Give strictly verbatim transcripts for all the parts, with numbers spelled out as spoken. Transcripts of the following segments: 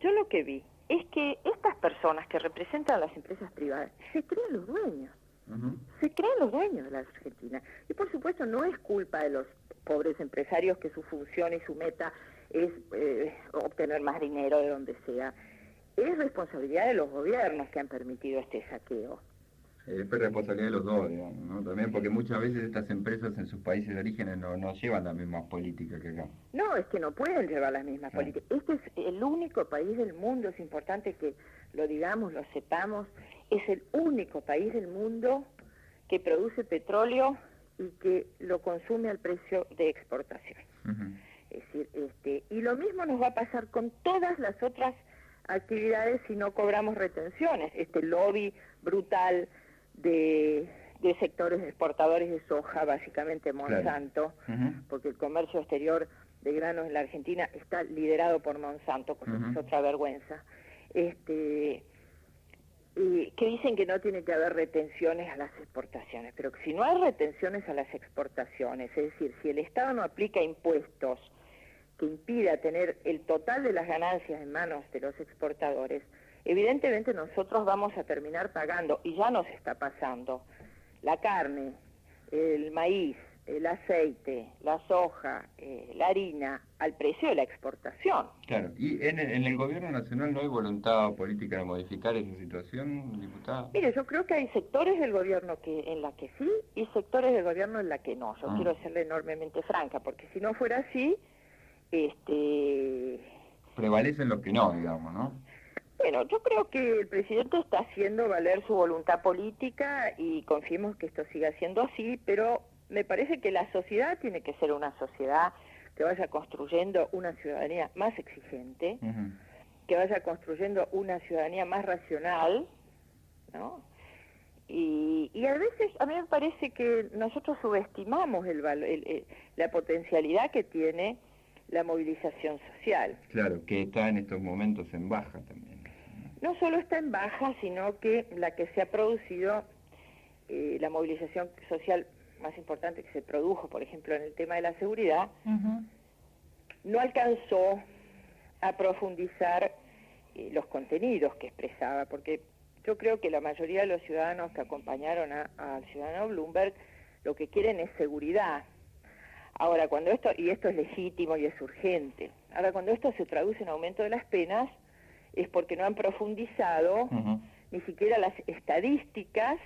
yo lo que vi es que estas personas que representan a las empresas privadas se creen los dueños. Uh-huh. Se creen los dueños de la Argentina. Y por supuesto no es culpa de los pobres empresarios que su función y su meta es eh, obtener más dinero de donde sea. Es responsabilidad de los gobiernos que han permitido este saqueo. Es responsabilidad de los dos, digamos, ¿no? También porque muchas veces estas empresas en sus países de origen no, no llevan la misma política que acá. No, es que no pueden llevar las mismas sí. políticas. Este es el único país del mundo, es importante que lo digamos, lo sepamos, es el único país del mundo que produce petróleo y que lo consume al precio de exportación. Uh-huh. Es decir, este, y lo mismo nos va a pasar con todas las otras actividades si no cobramos retenciones. Este lobby brutal de, de sectores exportadores de soja, básicamente Monsanto, claro. uh-huh. porque el comercio exterior de granos en la Argentina está liderado por Monsanto, cosa uh-huh. que es otra vergüenza, este, y que dicen que no tiene que haber retenciones a las exportaciones, pero si no hay retenciones a las exportaciones, es decir, si el Estado no aplica impuestos que impida tener el total de las ganancias en manos de los exportadores, evidentemente nosotros vamos a terminar pagando, y ya nos está pasando, la carne, el maíz, el aceite, la soja, eh, la harina, al precio de la exportación. Claro, ¿y en el, en el gobierno nacional no hay voluntad política de modificar esa situación, diputada? Mire, yo creo que hay sectores del gobierno que en la que sí y sectores del gobierno en la que no. Yo ah. quiero serle enormemente franca, porque si no fuera así, este... prevalecen los que no, digamos, ¿no? Bueno, yo creo que el presidente está haciendo valer su voluntad política y confiemos que esto siga siendo así, pero me parece que la sociedad tiene que ser una sociedad que vaya construyendo una ciudadanía más exigente, uh-huh. que vaya construyendo una ciudadanía más racional, ¿no? Y, y a veces a mí me parece que nosotros subestimamos el, el, el, la potencialidad que tiene la movilización social. Claro, que está en estos momentos en baja también. No solo está en baja, sino que la que se ha producido, eh, la movilización social más importante que se produjo, por ejemplo, en el tema de la seguridad, uh-huh. no alcanzó a profundizar eh, los contenidos que expresaba, porque yo creo que la mayoría de los ciudadanos que acompañaron al ciudadano Bloomberg lo que quieren es seguridad. Ahora, cuando esto, y esto es legítimo y es urgente, ahora cuando esto se traduce en aumento de las penas, es porque no han profundizado uh-huh. ni siquiera las estadísticas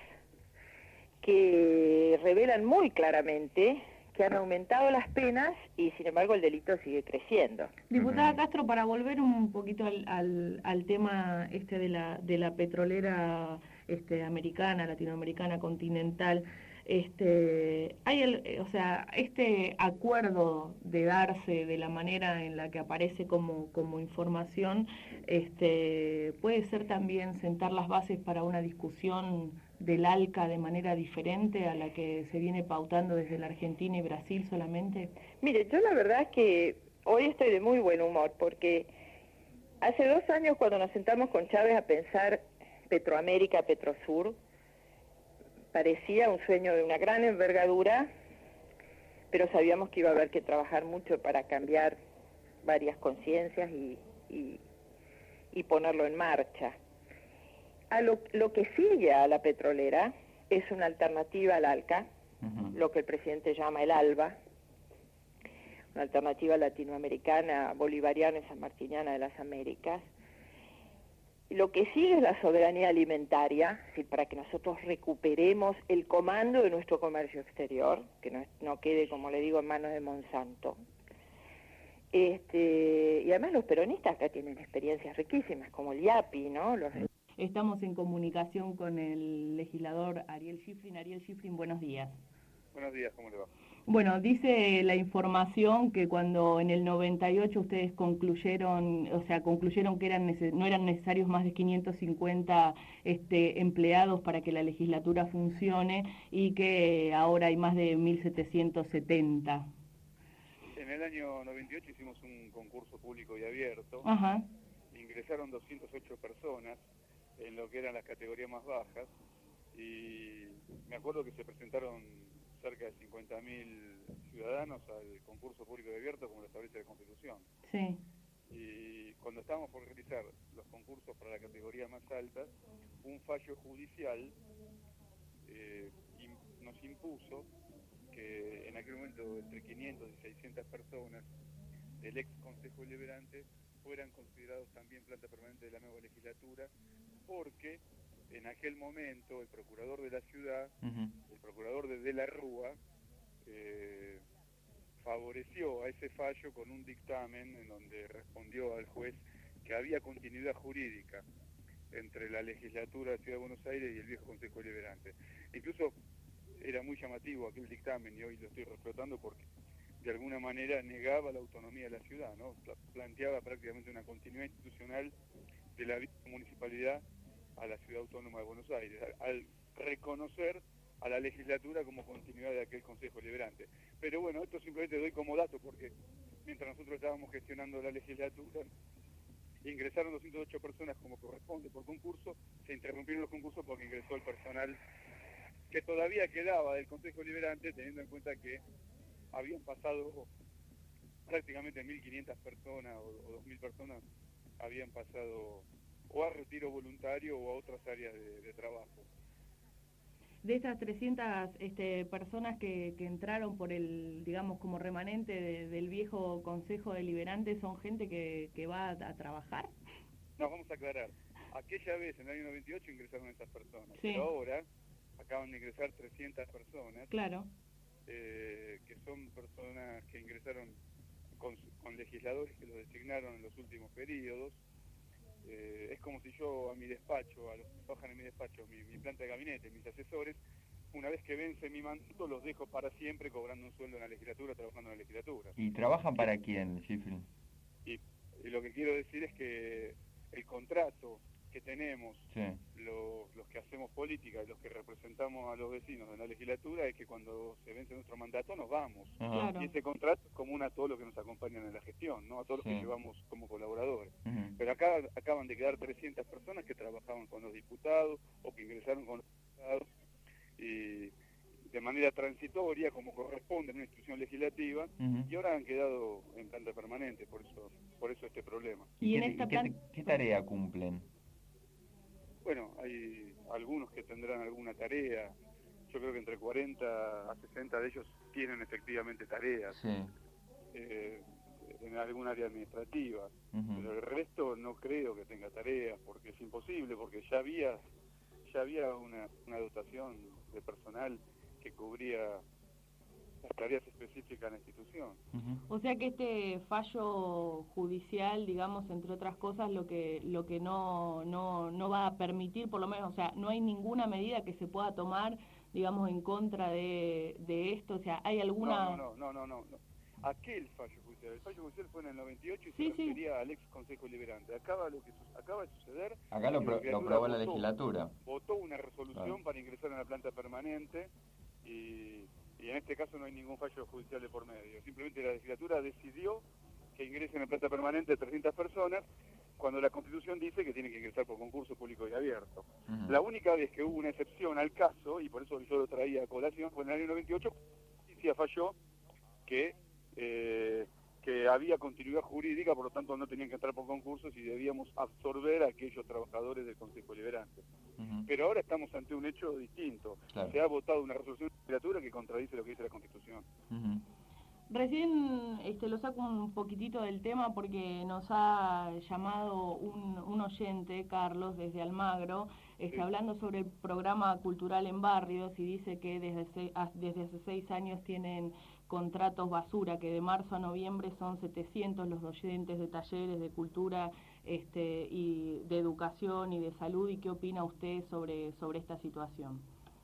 que revelan muy claramente que han aumentado las penas y sin embargo el delito sigue creciendo. Diputada Castro, para volver un poquito al, al, al tema este de la de la petrolera este americana, latinoamericana, continental, este hay el, o sea, este acuerdo de darse de la manera en la que aparece como como información, este puede ser también sentar las bases para una discusión del ALCA de manera diferente a la que se viene pautando desde la Argentina y Brasil solamente? Mire, yo la verdad es que hoy estoy de muy buen humor, porque hace dos años cuando nos sentamos con Chávez a pensar Petroamérica, Petrosur, parecía un sueño de una gran envergadura, pero sabíamos que iba a haber que trabajar mucho para cambiar varias conciencias y, y, y ponerlo en marcha. A lo, lo que sigue a la petrolera es una alternativa al ALCA, uh-huh. lo que el presidente llama el ALBA, una alternativa latinoamericana, bolivariana y sanmartiniana de las Américas. Lo que sigue es la soberanía alimentaria, es decir, para que nosotros recuperemos el comando de nuestro comercio exterior, que no, no quede, como le digo, en manos de Monsanto. Este, y además los peronistas acá tienen experiencias riquísimas, como el IAPI, ¿no? Los... Estamos en comunicación con el legislador Ariel Schifrin. Ariel Schifrin, buenos días. Buenos días, ¿cómo le va? Bueno, dice la información que cuando en el noventa y ocho ustedes concluyeron, o sea, concluyeron que eran neces- no eran necesarios más de quinientos cincuenta este, empleados para que la legislatura funcione y que ahora hay más de mil setecientos setenta. En el año noventa y ocho hicimos un concurso público y abierto. Ajá. Ingresaron doscientas ocho personas en lo que eran las categorías más bajas y me acuerdo que se presentaron cerca de cincuenta mil ciudadanos al concurso público y abierto como lo establece la Constitución. Sí. y cuando estábamos por realizar los concursos para la categoría más alta, un fallo judicial eh, in, nos impuso que en aquel momento entre quinientas y seiscientas personas del ex Consejo Deliberante fueran considerados también planta permanente de la nueva legislatura, porque en aquel momento el procurador de la ciudad, uh-huh. el procurador de De la Rúa, eh, favoreció a ese fallo con un dictamen en donde respondió al juez que había continuidad jurídica entre la legislatura de la Ciudad de Buenos Aires y el viejo Consejo Deliberante. Incluso era muy llamativo aquel dictamen, y hoy lo estoy reflotando porque de alguna manera negaba la autonomía de la ciudad, ¿no? Planteaba prácticamente una continuidad institucional de la municipalidad a la Ciudad Autónoma de Buenos Aires, al reconocer a la legislatura como continuidad de aquel Consejo Deliberante. Pero bueno, esto simplemente doy como dato porque mientras nosotros estábamos gestionando la legislatura, ingresaron doscientas ocho personas como corresponde por concurso, se interrumpieron los concursos porque ingresó el personal que todavía quedaba del Consejo Deliberante, teniendo en cuenta que habían pasado prácticamente mil quinientas personas o, o dos mil personas habían pasado o a retiro voluntario o a otras áreas de, de trabajo. De estas trescientas este, personas que, que entraron por el, digamos, como remanente de, del viejo Consejo Deliberante, ¿son gente que, que va a, a trabajar? No, vamos a aclarar. Aquella vez, en el año noventa y ocho, ingresaron esas personas, sí. Pero ahora acaban de ingresar trescientas personas. Claro. Eh, que son personas que ingresaron con, con legisladores que los designaron en los últimos periodos. Eh, es como si yo a mi despacho, a los que trabajan en mi despacho, mi, mi planta de gabinete, mis asesores, una vez que vence mi mandato, los dejo para siempre cobrando un sueldo en la legislatura, trabajando en la legislatura. ¿Y trabajan para quién, Schifrin? Y, y lo que quiero decir es que el contrato que tenemos, sí. los, los que hacemos política, los que representamos a los vecinos en la legislatura, es que cuando se vence nuestro mandato nos vamos. Claro. Y ese contrato es común a todos los que nos acompañan en la gestión, ¿no? A todos sí. los que llevamos como colaboradores. Uh-huh. Pero acá acaban de quedar trescientas personas que trabajaban con los diputados o que ingresaron con los diputados y de manera transitoria, como corresponde en una institución legislativa, uh-huh. y ahora han quedado en planta permanente, por eso por eso este problema. ¿Y, ¿Y en qué, esta qué, plan... qué tarea cumplen? Bueno, hay algunos que tendrán alguna tarea. Yo creo que entre cuarenta a sesenta de ellos tienen efectivamente tareas, sí. eh, en algún área administrativa. Uh-huh. Pero el resto no creo que tenga tareas, porque es imposible, porque ya había ya había una, una dotación de personal que cubría las tareas específicas en la institución. Uh-huh. O sea que este fallo judicial, digamos, entre otras cosas, lo que lo que no no no va a permitir, por lo menos, o sea, no hay ninguna medida que se pueda tomar, digamos, en contra de, de esto, o sea, ¿hay alguna...? No, no, no, no, no, no. Aquel fallo judicial, el fallo judicial fue en el noventa y ocho y sí, se refería sí. al ex Consejo Deliberante. Acaba, lo que, acaba de suceder... Acá lo, pro, lo aprobó la legislatura. Votó una resolución claro. para ingresar en la planta permanente y... y en este caso no hay ningún fallo judicial de por medio. Simplemente la legislatura decidió que ingresen en planta permanente trescientas personas, cuando la Constitución dice que tiene que ingresar por concurso público y abierto. Uh-huh. La única vez que hubo una excepción al caso, y por eso yo lo traía a colación, fue en el año noventa y ocho, la justicia falló que, eh, que había continuidad jurídica, por lo tanto no tenían que entrar por concursos y debíamos absorber a aquellos trabajadores del Consejo Deliberante. Uh-huh. Pero ahora estamos ante un hecho distinto. Claro. Se ha votado una resolución de la legislatura que contradice lo que dice la Constitución. Uh-huh. Recién este, lo saco un poquitito del tema porque nos ha llamado un, un oyente, Carlos, desde Almagro, este, sí. hablando sobre el programa cultural en barrios y dice que desde, se, desde hace seis años tienen contratos basura, que de marzo a noviembre son setecientos los docentes de talleres de cultura este, y de educación y de salud. ¿Y qué opina usted sobre, sobre esta situación?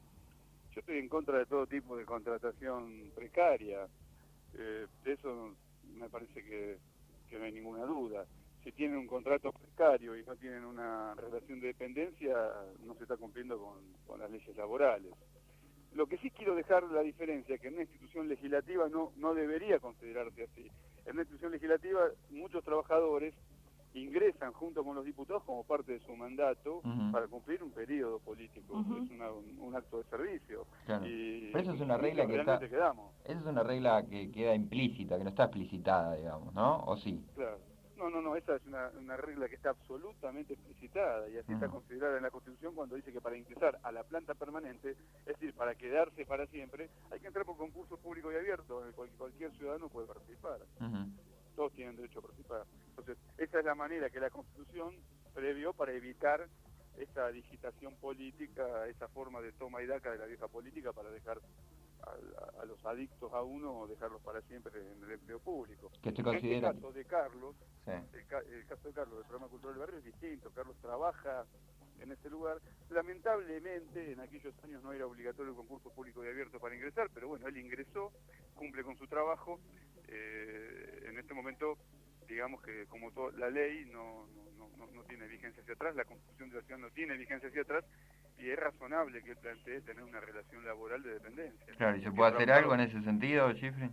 Yo estoy en contra de todo tipo de contratación precaria. Eh, de eso me parece que, que no hay ninguna duda. Si tienen un contrato precario y no tienen una relación de dependencia, no se está cumpliendo con, con las leyes laborales. Lo que sí quiero dejar la diferencia es que en una institución legislativa no, no debería considerarse así. En una institución legislativa muchos trabajadores ingresan junto con los diputados como parte de su mandato uh-huh. para cumplir un periodo político, uh-huh. es una, un, un acto de servicio. Claro. Y, Pero eso es una regla que está, quedamos. Esa es una regla que queda implícita, que no está explicitada, digamos, ¿no? ¿O sí? Claro. No, no, no, esa es una, una regla que está absolutamente explicitada y así uh-huh. está considerada en la Constitución cuando dice que para ingresar a la planta permanente, es decir, para quedarse para siempre, hay que entrar por concurso público y abierto, en el cual cualquier ciudadano puede participar. Uh-huh. Todos tienen derecho a participar. Entonces, esa es la manera que la Constitución previó para evitar esa digitación política, esa forma de toma y daca de la vieja política para dejar a, a los adictos a uno o dejarlos para siempre en el empleo público. ¿Qué te considera? En el caso de Carlos, sí. el, ca el caso de Carlos del programa cultural del barrio es distinto. Carlos trabaja en ese lugar. Lamentablemente en aquellos años no era obligatorio el concurso público y abierto para ingresar, pero bueno, él ingresó, cumple con su trabajo. Eh, en este momento, digamos que como todo, la ley no, no, no, no tiene vigencia hacia atrás, la Constitución de la ciudad no tiene vigencia hacia atrás, y es razonable que él plantee tener una relación laboral de dependencia. Claro, ¿y se puede hacer algo en ese sentido, Schifrin?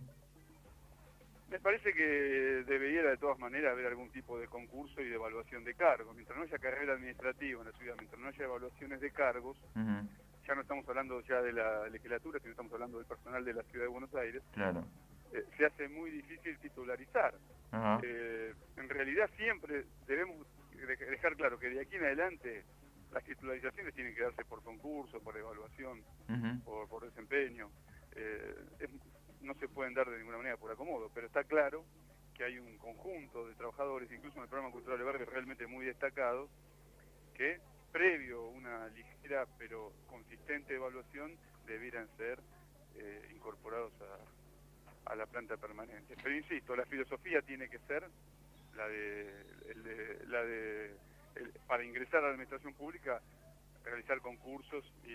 Me parece que debería de todas maneras haber algún tipo de concurso y de evaluación de cargos. Mientras no haya carrera administrativa en la ciudad, mientras no haya evaluaciones de cargos, uh-huh. ya no estamos hablando ya de la legislatura, sino estamos hablando del personal de la ciudad de Buenos Aires, claro. eh, se hace muy difícil titularizar. Uh-huh. eh, en realidad siempre debemos dejar claro que de aquí en adelante las titularizaciones tienen que darse por concurso, por evaluación, uh-huh. por, por desempeño. Eh, es, no se pueden dar de ninguna manera por acomodo, pero está claro que hay un conjunto de trabajadores, incluso en el programa cultural de barrio, realmente muy destacado, que previo a una ligera pero consistente evaluación debieran ser eh, incorporados a, a la planta permanente. Pero insisto, la filosofía tiene que ser la de, el de, la de el, para ingresar a la administración pública, realizar concursos y,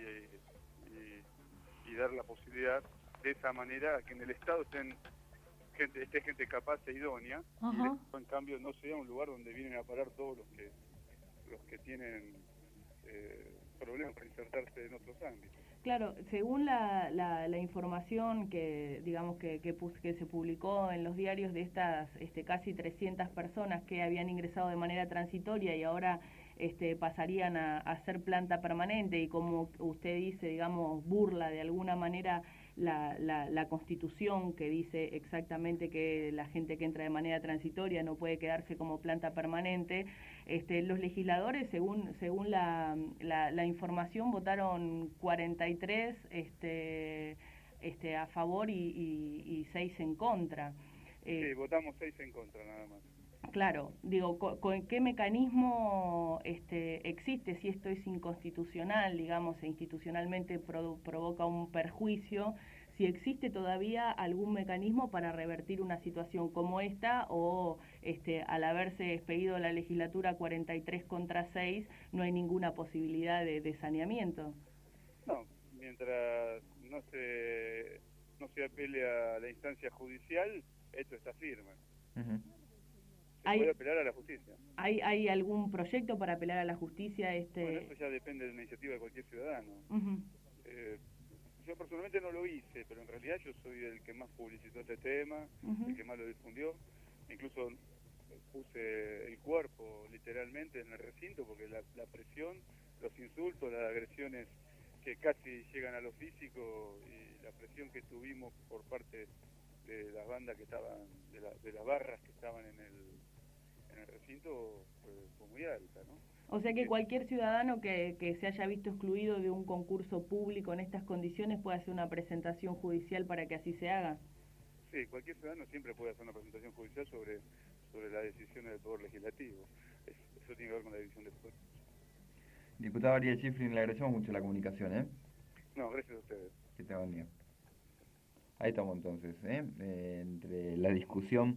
y, y dar la posibilidad de esa manera a que en el Estado estén gente, esté gente capaz e idónea, uh-huh. y el Estado, en cambio, no sea un lugar donde vienen a parar todos los que los que tienen eh, problemas para insertarse en otros ámbitos. Claro, según la, la, la información que digamos que, que, que se publicó en los diarios de estas este, casi trescientas personas que habían ingresado de manera transitoria y ahora este, pasarían a, a ser planta permanente y como usted dice, digamos, burla de alguna manera la, la, la Constitución que dice exactamente que la gente que entra de manera transitoria no puede quedarse como planta permanente, este, los legisladores, según según la, la, la información, votaron cuarenta y tres este, este, a favor y, y, y seis en contra. Eh, sí, votamos seis en contra nada más. Claro, digo, ¿con, con qué mecanismo este, existe si esto es inconstitucional, digamos, e institucionalmente pro, provoca un perjuicio? Si existe todavía algún mecanismo para revertir una situación como esta o este, al haberse despedido la legislatura cuarenta y tres contra seis no hay ninguna posibilidad de, de saneamiento. No, mientras no se, no se apele a la instancia judicial, esto está firme. Uh-huh. Se ¿Hay, puede apelar a la justicia. ¿hay, ¿Hay algún proyecto para apelar a la justicia? Este... Bueno, eso ya depende de la iniciativa de cualquier ciudadano. Uh-huh. eh, yo personalmente no lo hice, pero en realidad yo soy el que más publicitó este tema, uh-huh. el que más lo difundió. Incluso puse el cuerpo literalmente en el recinto porque la, la presión, los insultos, las agresiones que casi llegan a lo físico y la presión que tuvimos por parte de las bandas que estaban, de, la, de las barras que estaban en el, en el recinto fue, fue muy alta, ¿no? O sea que cualquier ciudadano que, que se haya visto excluido de un concurso público en estas condiciones puede hacer una presentación judicial para que así se haga. Sí, cualquier ciudadano siempre puede hacer una presentación judicial sobre, sobre las decisiones del Poder Legislativo. Es, eso tiene que ver con la división de poderes. Diputado Ariel Schifrin, le agradecemos mucho la comunicación, ¿eh? No, gracias a ustedes. Que tenga buen día. Ahí estamos entonces, ¿eh? Eh, entre la discusión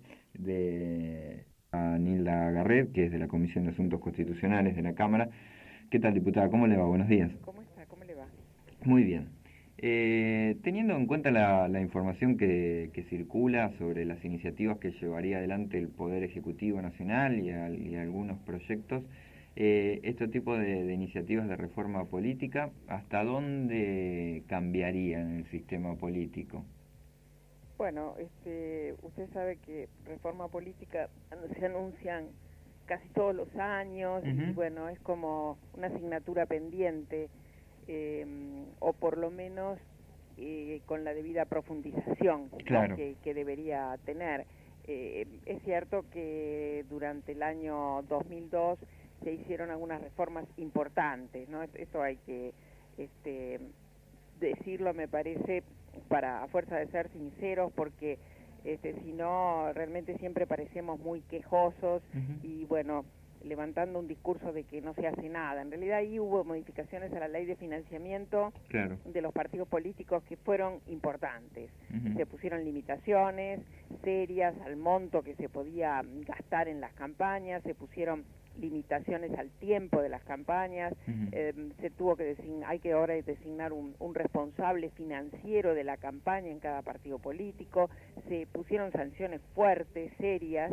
de a Nilda Garret, que es de la Comisión de Asuntos Constitucionales de la Cámara. ¿Qué tal, diputada? ¿Cómo le va? Buenos días. ¿Cómo está? ¿Cómo le va? Muy bien. Eh, teniendo en cuenta la, la información que, que circula sobre las iniciativas que llevaría adelante el Poder Ejecutivo Nacional y, a, y algunos proyectos, eh, este tipo de, de iniciativas de reforma política, ¿hasta dónde cambiarían el sistema político? Bueno, este, usted sabe que reforma política se anuncian casi todos los años, uh-huh. y bueno, es como una asignatura pendiente, eh, o por lo menos eh, con la debida profundización, claro. ¿no? que, que debería tener. eh, es cierto que durante el año dos mil dos se hicieron algunas reformas importantes, ¿no? Esto hay que este, decirlo, me parece, para a fuerza de ser sinceros, porque este, si no, realmente siempre parecemos muy quejosos uh-huh. y bueno, levantando un discurso de que no se hace nada. En realidad ahí hubo modificaciones a la ley de financiamiento claro. de los partidos políticos que fueron importantes. Uh-huh. Se pusieron limitaciones serias al monto que se podía gastar en las campañas, se pusieron limitaciones al tiempo de las campañas, uh-huh. eh, se tuvo que designar, hay que ahora designar un, un responsable financiero de la campaña en cada partido político, se pusieron sanciones fuertes, serias,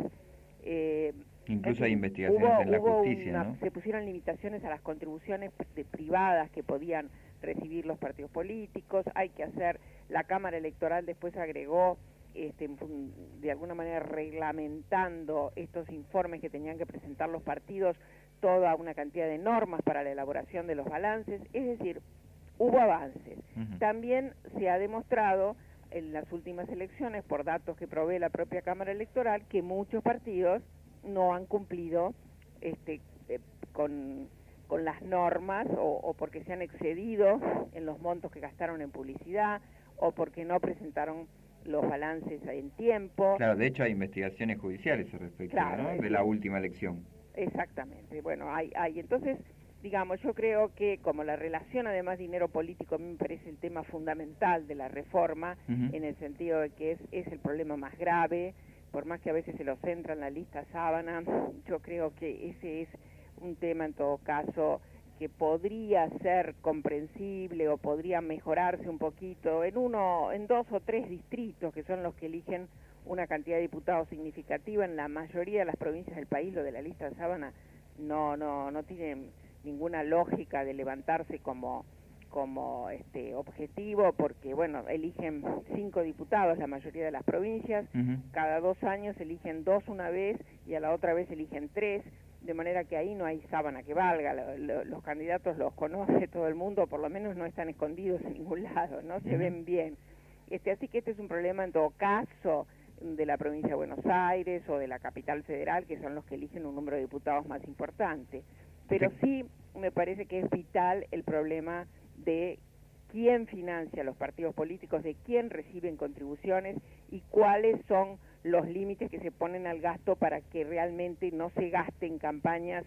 eh, incluso hay investigaciones hubo, en la hubo justicia, una, ¿no? Se pusieron limitaciones a las contribuciones de privadas que podían recibir los partidos políticos, hay que hacer, la Cámara Electoral después agregó Este, de alguna manera reglamentando estos informes que tenían que presentar los partidos, toda una cantidad de normas para la elaboración de los balances, es decir, hubo avances. Uh-huh. También se ha demostrado en las últimas elecciones, por datos que provee la propia Cámara Electoral, que muchos partidos no han cumplido este, eh, con, con las normas o, o porque se han excedido en los montos que gastaron en publicidad o porque no presentaron los balances en tiempo. Claro, de hecho hay investigaciones judiciales al respecto, claro, ¿no? De la última elección. Exactamente, bueno, hay, hay, entonces, digamos, yo creo que como la relación además dinero político a mí me parece el tema fundamental de la reforma, uh-huh. en el sentido de que es, es el problema más grave, por más que a veces se lo centra en la lista sábana, yo creo que ese es un tema en todo caso que podría ser comprensible o podría mejorarse un poquito en uno, en dos o tres distritos que son los que eligen una cantidad de diputados significativa. En la mayoría de las provincias del país lo de la lista de sábana no no no tiene ninguna lógica de levantarse como como este objetivo, porque bueno, eligen cinco diputados la mayoría de las provincias, uh-huh. cada dos años eligen dos una vez y a la otra vez eligen tres, de manera que ahí no hay sábana que valga, lo, lo, los candidatos los conoce todo el mundo, por lo menos no están escondidos en ningún lado, no se uh-huh. ven bien. Este, así que este es un problema en todo caso de la provincia de Buenos Aires o de la capital federal, que son los que eligen un número de diputados más importante. Pero sí me parece que es vital el problema de quién financia los partidos políticos, de quién reciben contribuciones y cuáles son los límites que se ponen al gasto para que realmente no se gaste en campañas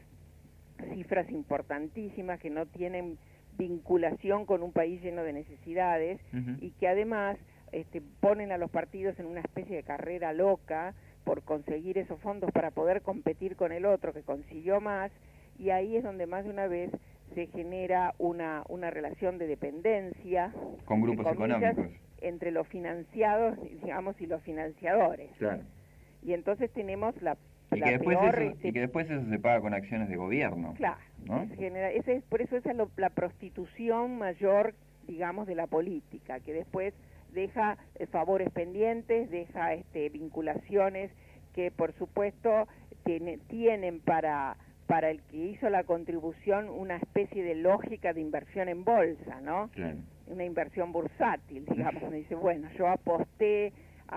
cifras importantísimas que no tienen vinculación con un país lleno de necesidades uh-huh. y que además este, ponen a los partidos en una especie de carrera loca por conseguir esos fondos para poder competir con el otro que consiguió más, y ahí es donde más de una vez se genera una, una relación de dependencia con grupos comillas, económicos entre los financiados, digamos, y los financiadores. Claro. Y entonces tenemos la, y la que después peor... Eso, este, y que después eso se paga con acciones de gobierno. Claro. ¿No? Se genera, ese es, por eso esa es lo, la prostitución mayor, digamos, de la política, que después deja eh, favores pendientes, deja este, vinculaciones que, por supuesto, tiene, tienen para... para el que hizo la contribución una especie de lógica de inversión en bolsa, ¿no? Claro. Una inversión bursátil, digamos, me dice, bueno, yo aposté,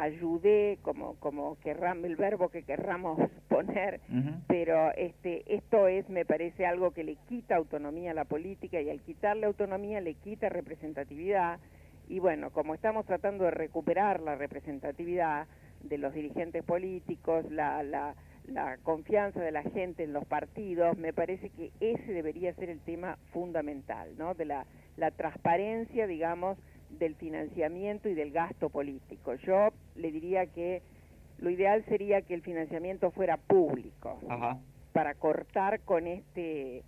ayudé, como como querramos, el verbo que querramos poner, uh-huh. pero este esto es, me parece, algo que le quita autonomía a la política, y al quitarle autonomía le quita representatividad, y bueno, como estamos tratando de recuperar la representatividad de los dirigentes políticos, la... la la confianza de la gente en los partidos, me parece que ese debería ser el tema fundamental, ¿no? De la, la transparencia, digamos, del financiamiento y del gasto político. Yo le diría que lo ideal sería que el financiamiento fuera público, Ajá. para cortar con este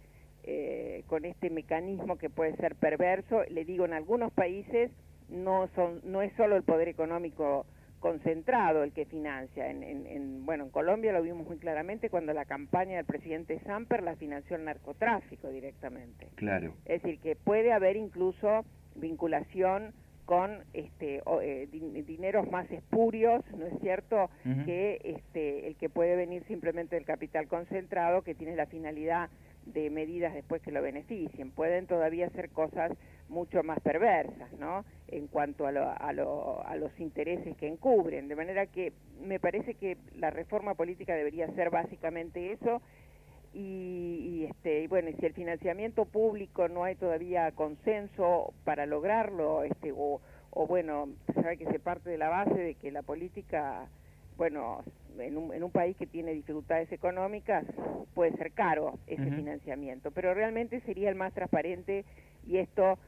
eh, con este mecanismo que puede ser perverso. Le digo, en algunos países no son no es solo el poder económico concentrado el que financia. En, en, en, bueno, en Colombia lo vimos muy claramente cuando la campaña del presidente Samper la financió el narcotráfico directamente. Claro. Es decir, que puede haber incluso vinculación con este o, eh, din dineros más espurios, ¿no es cierto?, uh-huh. que este el que puede venir simplemente del capital concentrado, que tiene la finalidad de medidas después que lo beneficien. Pueden todavía hacer cosas mucho más perversas, ¿no?, en cuanto a, lo, a, lo, a los intereses que encubren. De manera que me parece que la reforma política debería ser básicamente eso. Y, y este y bueno, y si el financiamiento público no hay todavía consenso para lograrlo, este o, o bueno, sabe que se parte de la base de que la política, bueno, en un, en un país que tiene dificultades económicas puede ser caro ese uh-huh. financiamiento, pero realmente sería el más transparente. Y esto,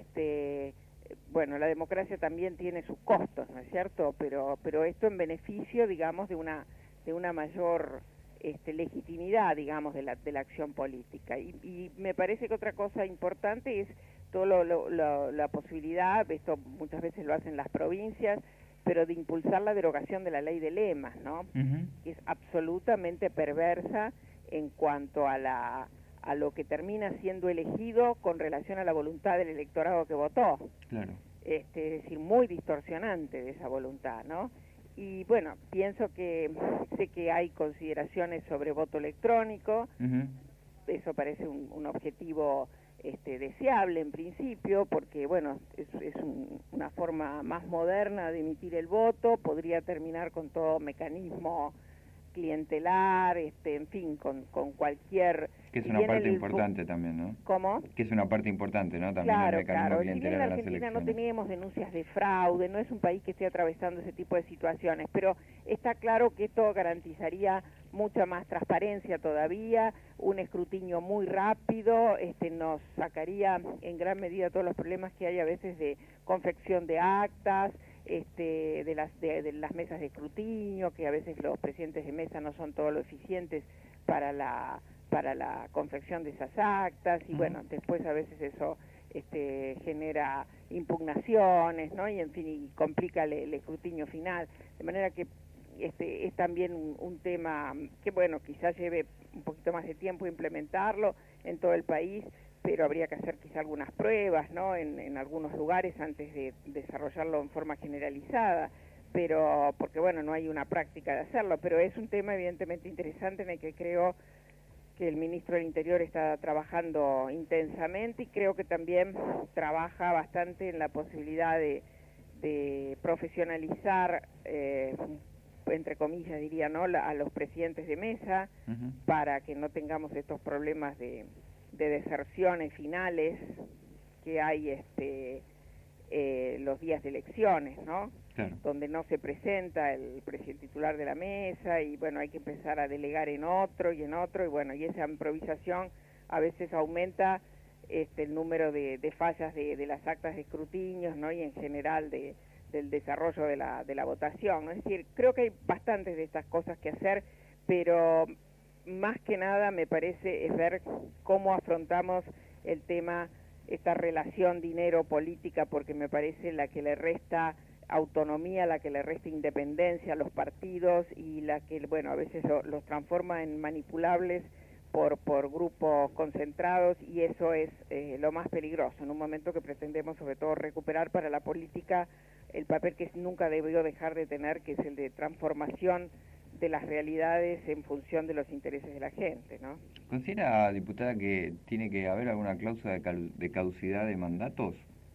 este bueno, la democracia también tiene sus costos, ¿no es cierto? Pero pero esto en beneficio, digamos, de una de una mayor Este, legitimidad, digamos, de la, de la acción política. Y, y me parece que otra cosa importante es todo lo, lo, lo, la posibilidad, esto muchas veces lo hacen las provincias, pero de impulsar la derogación de la ley de lemas, ¿no? Uh-huh. Que es absolutamente perversa en cuanto a la a lo que termina siendo elegido con relación a la voluntad del electorado que votó. Claro. Este, es decir, muy distorsionante de esa voluntad, ¿no? Y bueno, pienso que sé que hay consideraciones sobre voto electrónico, uh-huh. eso parece un, un objetivo este, deseable en principio, porque bueno, es, es un, una forma más moderna de emitir el voto, podría terminar con todo mecanismo clientelar, este, en fin, con, con cualquier... Que es una parte el, importante también, ¿no? ¿Cómo? Que es una parte importante, ¿no? También claro, el mecanismo claro. clientelar Si bien en en Argentina las no tenemos denuncias de fraude, no es un país que esté atravesando ese tipo de situaciones, pero está claro que esto garantizaría mucha más transparencia todavía, un escrutinio muy rápido, este, nos sacaría en gran medida todos los problemas que hay a veces de confección de actas, este, de las de, de las mesas de escrutinio, que a veces los presidentes de mesa no son todo lo eficientes para la para la confección de esas actas, y uh-huh. bueno, después a veces eso este, genera impugnaciones, ¿no? Y en fin, y complica el, el escrutinio final, de manera que este es también un, un tema que, bueno, quizás lleve un poquito más de tiempo implementarlo en todo el país, pero habría que hacer quizá algunas pruebas, ¿no?, en, en algunos lugares antes de desarrollarlo en forma generalizada, pero porque, bueno, no hay una práctica de hacerlo, pero es un tema evidentemente interesante en el que creo que el ministro del Interior está trabajando intensamente, y creo que también trabaja bastante en la posibilidad de, de profesionalizar, eh, entre comillas diría, ¿no?, la, a los presidentes de mesa, uh-huh. para que no tengamos estos problemas de, de deserciones finales que hay este eh, los días de elecciones, ¿no? Claro. Donde no se presenta el presidente titular de la mesa, y bueno, hay que empezar a delegar en otro y en otro, y bueno, y esa improvisación a veces aumenta este el número de, de fallas de, de las actas de escrutinios, ¿no?, y en general de del desarrollo de la de la votación, ¿no? Es decir, creo que hay bastantes de estas cosas que hacer, pero más que nada me parece es ver cómo afrontamos el tema, esta relación dinero-política, porque me parece la que le resta autonomía, la que le resta independencia a los partidos, y la que, bueno, a veces lo, los transforma en manipulables por, por grupos concentrados, y eso es eh, lo más peligroso en un momento que pretendemos sobre todo recuperar para la política el papel que nunca debió dejar de tener, que es el de transformación de las realidades en función de los intereses de la gente, ¿no? ¿Considera, diputada, que tiene que haber alguna cláusula de, cal- de caducidad de mandatos?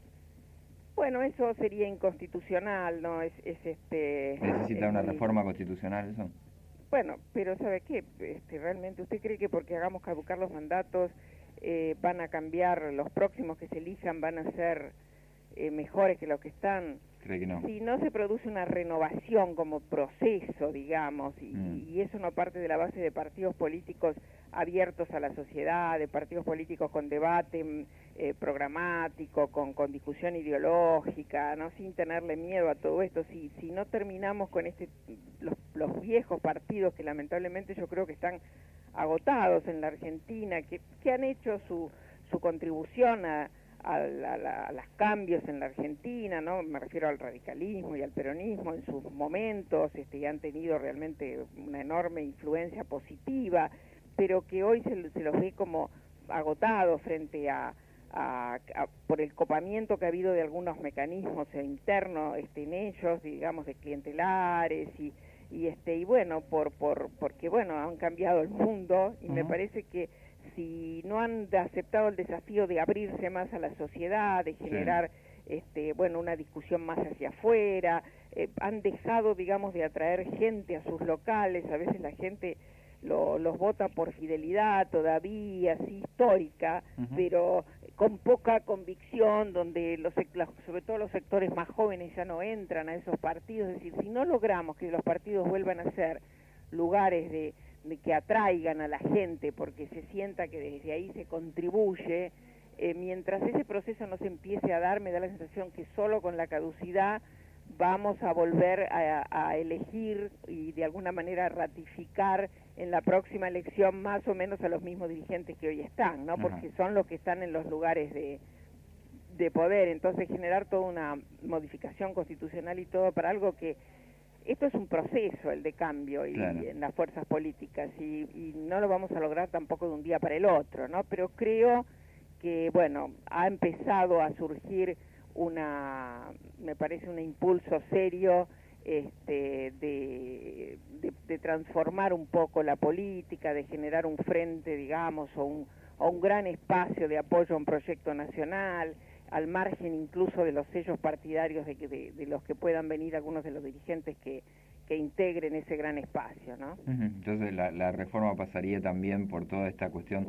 Bueno, eso sería inconstitucional, ¿no? Es, es este... ¿Necesita es una muy... reforma constitucional eso? Bueno, pero ¿sabe qué? Este, ¿realmente usted cree que porque hagamos caducar los mandatos eh, van a cambiar, los próximos que se elijan van a ser eh, mejores que los que están? ¿Cree que no? Si no se produce una renovación como proceso, digamos, y, mm. y eso no parte de la base de partidos políticos abiertos a la sociedad, de partidos políticos con debate eh, programático, con, con discusión ideológica, no, sin tenerle miedo a todo esto, si, si no terminamos con este los, los viejos partidos que lamentablemente yo creo que están agotados en la Argentina, que, que han hecho su, su contribución a A, la, a, a los cambios en la Argentina, ¿no? Me refiero al radicalismo y al peronismo en sus momentos, este, y han tenido realmente una enorme influencia positiva, pero que hoy se, se los ve como agotados frente a, a, a por el copamiento que ha habido de algunos mecanismos internos este, en ellos, digamos, de clientelares y y este y bueno, por por porque bueno, han cambiado el mundo, y uh-huh. me parece que si no han aceptado el desafío de abrirse más a la sociedad, de generar, sí. este, bueno, una discusión más hacia afuera, eh, han dejado, digamos, de atraer gente a sus locales. A veces la gente lo, los vota por fidelidad todavía, así histórica, uh-huh. pero con poca convicción, donde los, sobre todo los sectores más jóvenes ya no entran a esos partidos. Es decir, si no logramos que los partidos vuelvan a ser lugares de, de que atraigan a la gente, porque se sienta que desde ahí se contribuye, eh, mientras ese proceso no se empiece a dar, me da la sensación que solo con la caducidad vamos a volver a, a elegir y de alguna manera ratificar en la próxima elección más o menos a los mismos dirigentes que hoy están, ¿no? Porque son los que están en los lugares de, de poder. Entonces generar toda una modificación constitucional y todo para algo que... Esto es un proceso, el de cambio y, claro. y en las fuerzas políticas, y, y no lo vamos a lograr tampoco de un día para el otro, ¿no? Pero creo que, bueno, ha empezado a surgir una, me parece un impulso serio este, de, de, de transformar un poco la política, de generar un frente, digamos, o un, o un gran espacio de apoyo a un proyecto nacional, al margen incluso de los sellos partidarios de, de, de los que puedan venir algunos de los dirigentes que, que integren ese gran espacio, ¿no? Entonces la, la reforma pasaría también por toda esta cuestión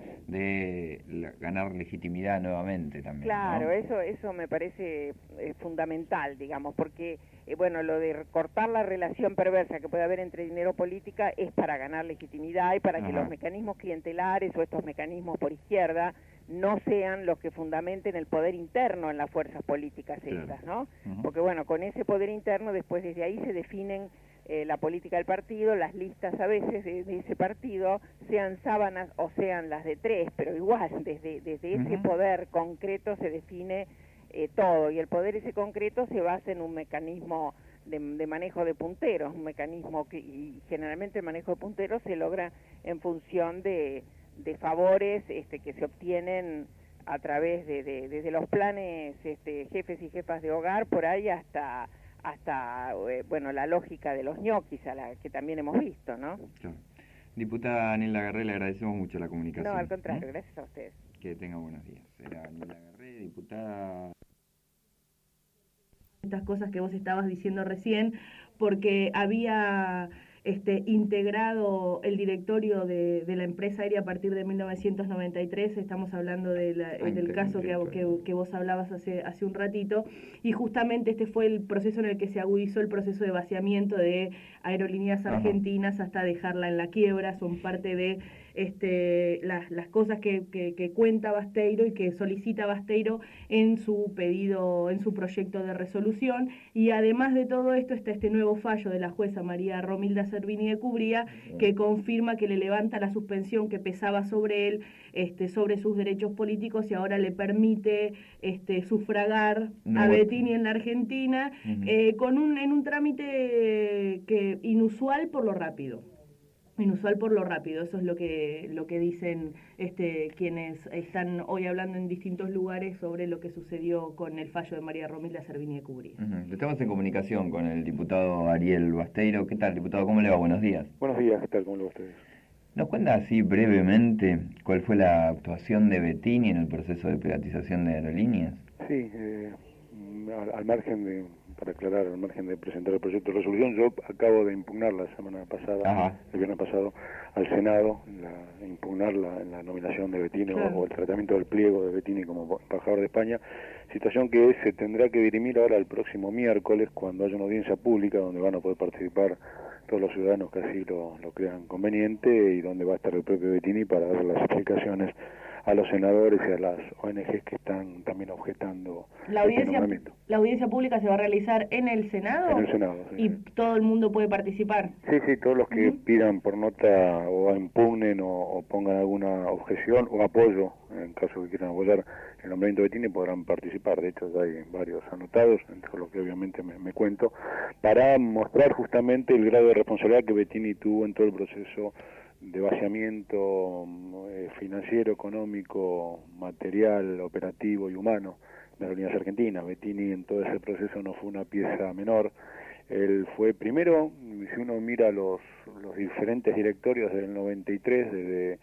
de la, ganar legitimidad nuevamente también. Claro, ¿no? eso eso me parece eh, fundamental, digamos, porque eh, bueno, lo de cortar la relación perversa que puede haber entre dinero y política es para ganar legitimidad y para Ajá. que los mecanismos clientelares o estos mecanismos por izquierda no sean los que fundamenten el poder interno en las fuerzas políticas estas, ¿no? Uh-huh. Porque bueno, con ese poder interno después desde ahí se definen eh, la política del partido, las listas a veces de, de ese partido, sean sábanas o sean las de tres, pero igual desde, desde ese uh-huh. poder concreto se define eh, todo, y el poder ese concreto se basa en un mecanismo de, de manejo de punteros, un mecanismo que, y generalmente el manejo de punteros se logra en función de de favores este, que se obtienen a través de, de desde los planes este, jefes y jefas de hogar, por ahí hasta hasta eh, bueno, la lógica de los ñoquis, a la que también hemos visto, ¿no? Claro. Diputada Aniela Garré, le agradecemos mucho la comunicación. No, al contrario, ¿eh? Gracias a ustedes. Que tenga buenos días. Era Aniela Garré, diputada... Estas cosas que vos estabas diciendo recién, porque había... Este, integrado el directorio de, de la empresa aérea a partir de mil novecientos noventa y tres, estamos hablando de la, ah, del caso que, que, que vos hablabas hace, hace un ratito, y justamente este fue el proceso en el que se agudizó el proceso de vaciamiento de aerolíneas argentinas Ajá. hasta dejarla en la quiebra. Son parte de este, las, las cosas que, que, que cuenta Basteiro y que solicita Basteiro en su pedido, en su proyecto de resolución, y además de todo esto está este nuevo fallo de la jueza María Romilda Servini de Cubría, que confirma que le levanta la suspensión que pesaba sobre él, este, sobre sus derechos políticos, y ahora le permite este, sufragar no, a Bettini en la Argentina uh-huh. eh, con un, en un trámite que inusual por lo rápido. Inusual por lo rápido, eso es lo que lo que dicen este quienes están hoy hablando en distintos lugares sobre lo que sucedió con el fallo de María Romilda Servini de Cubría. Uh-huh. Estamos en comunicación con el diputado Ariel Basteiro. ¿Qué tal, diputado? ¿Cómo le va? Buenos días. Buenos días, ¿qué tal? ¿Cómo le va a ustedes? ¿Nos cuenta así brevemente cuál fue la actuación de Bettini en el proceso de privatización de aerolíneas? Sí, eh, al, al margen de... para aclarar, al margen de presentar el proyecto de resolución, yo acabo de impugnar la semana pasada, Ajá. el viernes pasado, al Senado, la, impugnar la, la nominación de Bettini claro. o, o el tratamiento del pliego de Bettini como embajador de España, situación que se tendrá que dirimir ahora el próximo miércoles, cuando haya una audiencia pública donde van a poder participar todos los ciudadanos que así lo, lo crean conveniente, y donde va a estar el propio Bettini para dar las explicaciones a los senadores y a las O N Ges que están también objetando la audiencia, este la audiencia pública se va a realizar en el Senado. En el Senado, sí. Y todo el mundo puede participar. Sí, sí, todos los que uh-huh. pidan por nota o impugnen o, o pongan alguna objeción o apoyo, en caso que quieran apoyar el nombramiento de Bettini, podrán participar. De hecho, ya hay varios anotados, entre los que obviamente me, me cuento, para mostrar justamente el grado de responsabilidad que Bettini tuvo en todo el proceso de vaciamiento eh, financiero, económico, material, operativo y humano de Aerolíneas Argentinas. Bettini en todo ese proceso no fue una pieza menor. Él fue primero, si uno mira los, los diferentes directorios del noventa y tres, desde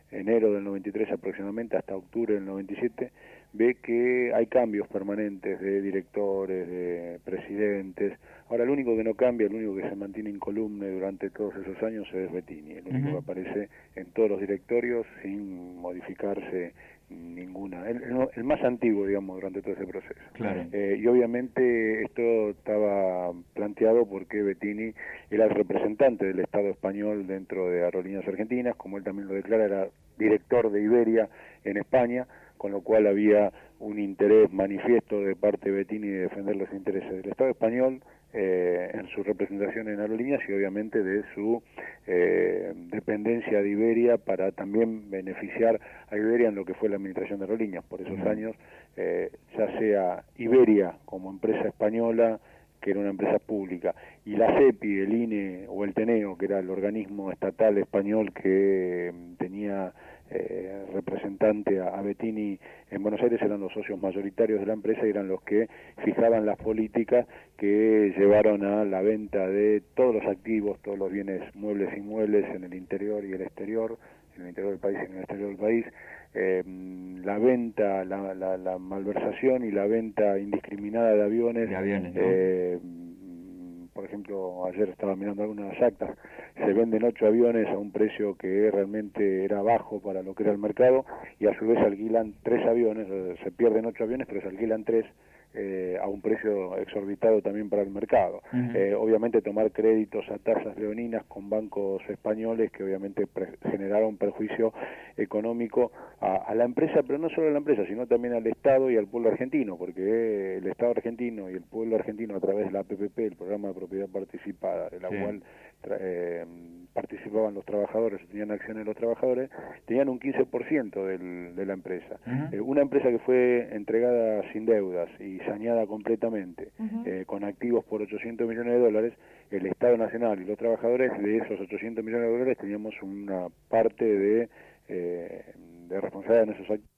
enero del noventa y tres aproximadamente hasta octubre del noventa y siete, ve que hay cambios permanentes de directores, de presidentes. Ahora, el único que no cambia, el único que se mantiene incolume durante todos esos años es Bettini, el único uh-huh. que aparece en todos los directorios sin modificarse ninguna, el, el, el más antiguo, digamos, durante todo ese proceso. Claro. Eh, y obviamente esto estaba planteado porque Bettini era el representante del Estado español dentro de Aerolíneas Argentinas, como él también lo declara, era director de Iberia en España, con lo cual había un interés manifiesto de parte de Bettini de defender los intereses del Estado español eh, en su representación en Aerolíneas y obviamente de su eh, dependencia de Iberia para también beneficiar a Iberia en lo que fue la administración de Aerolíneas. Por esos uh-huh. años, eh, ya sea Iberia como empresa española, que era una empresa pública, y la CEPI, el I N E o el TENEO, que era el organismo estatal español que tenía eh, representante a, a Bettini en Buenos Aires, eran los socios mayoritarios de la empresa y eran los que fijaban las políticas que llevaron a la venta de todos los activos, todos los bienes muebles e inmuebles en el interior y el exterior, en el interior del país y en el exterior del país, eh, la venta, la, la, la malversación y la venta indiscriminada de aviones, de aviones ¿no? eh, por ejemplo, ayer estaba mirando algunas actas, se venden ocho aviones a un precio que realmente era bajo para lo que era el mercado, y a su vez alquilan tres aviones, se pierden ocho aviones, pero se alquilan tres eh, a un precio exorbitado también para el mercado. Uh-huh. Eh, obviamente tomar créditos a tasas leoninas con bancos españoles que obviamente pre- generaron perjuicio económico a, a la empresa, pero no solo a la empresa, sino también al Estado y al pueblo argentino, porque el Estado argentino y el pueblo argentino a través de la P P P, el programa de propiedad participada, de la sí. cual eh, participaban los trabajadores, tenían acciones los trabajadores, tenían un quince por ciento del, de la empresa. Uh-huh. Eh, una empresa que fue entregada sin deudas y saneada completamente, uh-huh. eh, con activos por ochocientos millones de dólares, el Estado Nacional y los trabajadores de esos ochocientos millones de dólares teníamos una parte de, eh, de responsabilidad en esos activos.